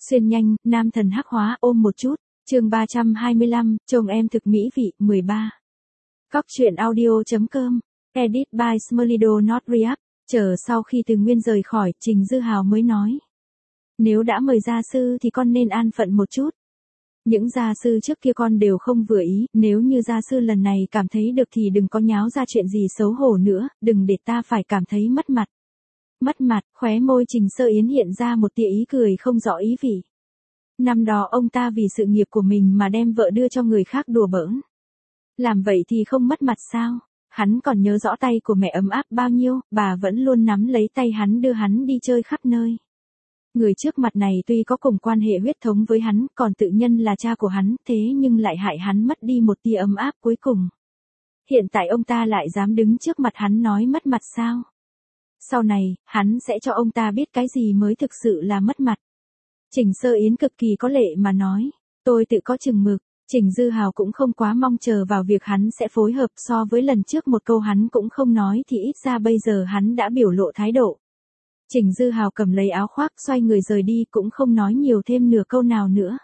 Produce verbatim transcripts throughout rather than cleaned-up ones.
Xuyên nhanh, nam thần hắc hóa ôm một chút. Chương ba trăm hai mươi lăm, chồng em thực mỹ vị, mười ba. Cóc truyện audio.com, edit by Smolido Not React. Chờ sau khi Từ Nguyên rời khỏi, Trình Dư Hào mới nói. Nếu đã mời gia sư thì con nên an phận một chút. Những gia sư trước kia con đều không vừa ý, nếu như gia sư lần này cảm thấy được thì đừng có nháo ra chuyện gì xấu hổ nữa, đừng để ta phải cảm thấy mất mặt. Mất mặt, khóe môi Trình Sơ Yến hiện ra một tia ý cười không rõ ý vị. Năm đó ông ta vì sự nghiệp của mình mà đem vợ đưa cho người khác đùa bỡn. Làm vậy thì không mất mặt sao? Hắn còn nhớ rõ tay của mẹ ấm áp bao nhiêu, bà vẫn luôn nắm lấy tay hắn đưa hắn đi chơi khắp nơi. Người trước mặt này tuy có cùng quan hệ huyết thống với hắn, còn tự nhân là cha của hắn, thế nhưng lại hại hắn mất đi một tia ấm áp cuối cùng. Hiện tại ông ta lại dám đứng trước mặt hắn nói mất mặt sao? Sau này, hắn sẽ cho ông ta biết cái gì mới thực sự là mất mặt. Trình Sơ Yến cực kỳ có lệ mà nói, tôi tự có chừng mực. Trình Dư Hào cũng không quá mong chờ vào việc hắn sẽ phối hợp, so với lần trước một câu hắn cũng không nói thì ít ra bây giờ hắn đã biểu lộ thái độ. Trình Dư Hào cầm lấy áo khoác xoay người rời đi cũng không nói nhiều thêm nửa câu nào nữa.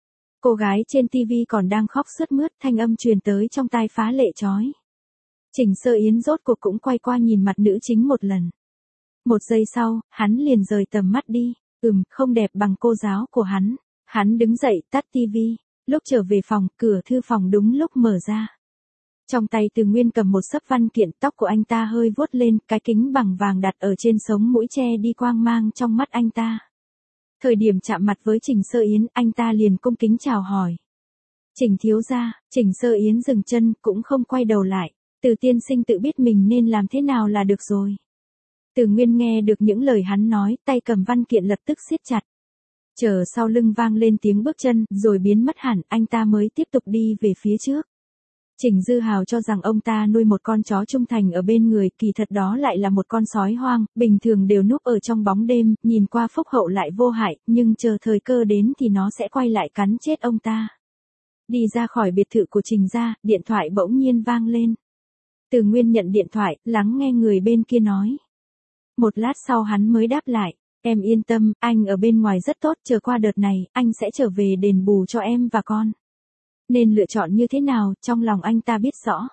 Cô gái trên tivi còn đang khóc sướt mướt, thanh âm truyền tới trong tai phá lệ chói. Trình Sơ Yến rốt cuộc cũng quay qua nhìn mặt nữ chính một lần. Một giây sau, hắn liền rời tầm mắt đi, ừm, không đẹp bằng cô giáo của hắn. Hắn đứng dậy tắt tivi. Lúc trở về phòng, cửa thư phòng đúng lúc mở ra. Trong tay Từ Nguyên cầm một xấp văn kiện, tóc của anh ta hơi vuốt lên, cái kính bằng vàng đặt ở trên sống mũi che đi quang mang trong mắt anh ta. Thời điểm chạm mặt với Trình Sơ Yến, anh ta liền cung kính chào hỏi. Trình thiếu gia. Trình Sơ Yến dừng chân, cũng không quay đầu lại. Từ tiên sinh tự biết mình nên làm thế nào là được rồi. Từ Nguyên nghe được những lời hắn nói, tay cầm văn kiện lập tức siết chặt. Chờ sau lưng vang lên tiếng bước chân, rồi biến mất hẳn, anh ta mới tiếp tục đi về phía trước. Trình Dư Hào cho rằng ông ta nuôi một con chó trung thành ở bên người, kỳ thật đó lại là một con sói hoang, bình thường đều núp ở trong bóng đêm, nhìn qua phúc hậu lại vô hại, nhưng chờ thời cơ đến thì nó sẽ quay lại cắn chết ông ta. Đi ra khỏi biệt thự của Trình gia, điện thoại bỗng nhiên vang lên. Từ Nguyên nhận điện thoại, lắng nghe người bên kia nói. Một lát sau hắn mới đáp lại. Em yên tâm, anh ở bên ngoài rất tốt, chờ qua đợt này, anh sẽ trở về đền bù cho em và con. Nên lựa chọn như thế nào, trong lòng anh ta biết rõ.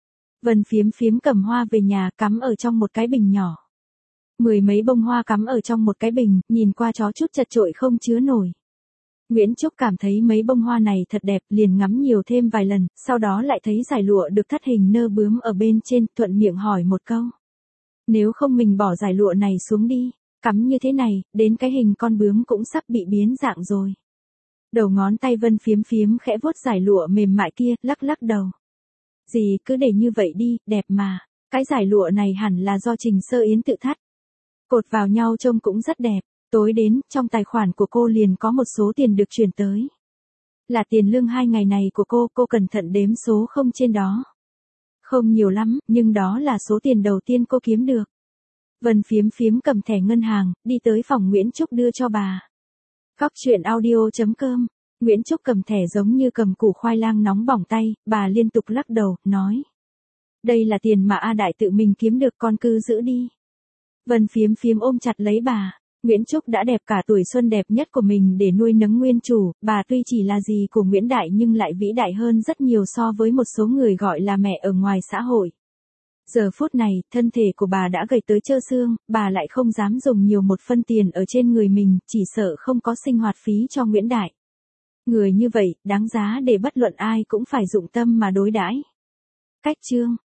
Vân Phiếm Phiếm cầm hoa về nhà cắm ở trong một cái bình nhỏ. Mười mấy bông hoa cắm ở trong một cái bình, nhìn qua chó chút chật chội không chứa nổi. Nguyễn Trúc cảm thấy mấy bông hoa này thật đẹp, liền ngắm nhiều thêm vài lần, sau đó lại thấy dải lụa được thắt hình nơ bướm ở bên trên, thuận miệng hỏi một câu. Nếu không mình bỏ dải lụa này xuống đi. Cắm như thế này, đến cái hình con bướm cũng sắp bị biến dạng rồi. Đầu ngón tay Vân Phiếm Phiếm khẽ vuốt dải lụa mềm mại kia, lắc lắc đầu. Dì cứ để như vậy đi, đẹp mà. Cái dải lụa này hẳn là do Trình Sơ Yến tự thắt. Cột vào nhau trông cũng rất đẹp. Tối đến, trong tài khoản của cô liền có một số tiền được chuyển tới. Là tiền lương hai ngày này của cô, cô cẩn thận đếm số không trên đó. Không nhiều lắm, nhưng đó là số tiền đầu tiên cô kiếm được. Vân Phiếm Phiếm cầm thẻ ngân hàng, đi tới phòng Nguyễn Trúc đưa cho bà. Cóc truyện audio.com, Nguyễn Trúc cầm thẻ giống như cầm củ khoai lang nóng bỏng tay, bà liên tục lắc đầu, nói. Đây là tiền mà A Đại tự mình kiếm được, con cứ giữ đi. Vân Phiếm Phiếm ôm chặt lấy bà. Nguyễn Trúc đã đẹp cả tuổi xuân đẹp nhất của mình để nuôi nấng nguyên chủ, bà tuy chỉ là dì của Nguyễn Đại nhưng lại vĩ đại hơn rất nhiều so với một số người gọi là mẹ ở ngoài xã hội. Giờ phút này, thân thể của bà đã gầy tới trơ xương, bà lại không dám dùng nhiều một phân tiền ở trên người mình, chỉ sợ không có sinh hoạt phí cho Nguyễn Đại. Người như vậy, đáng giá để bất luận ai cũng phải dụng tâm mà đối đãi. Cách chương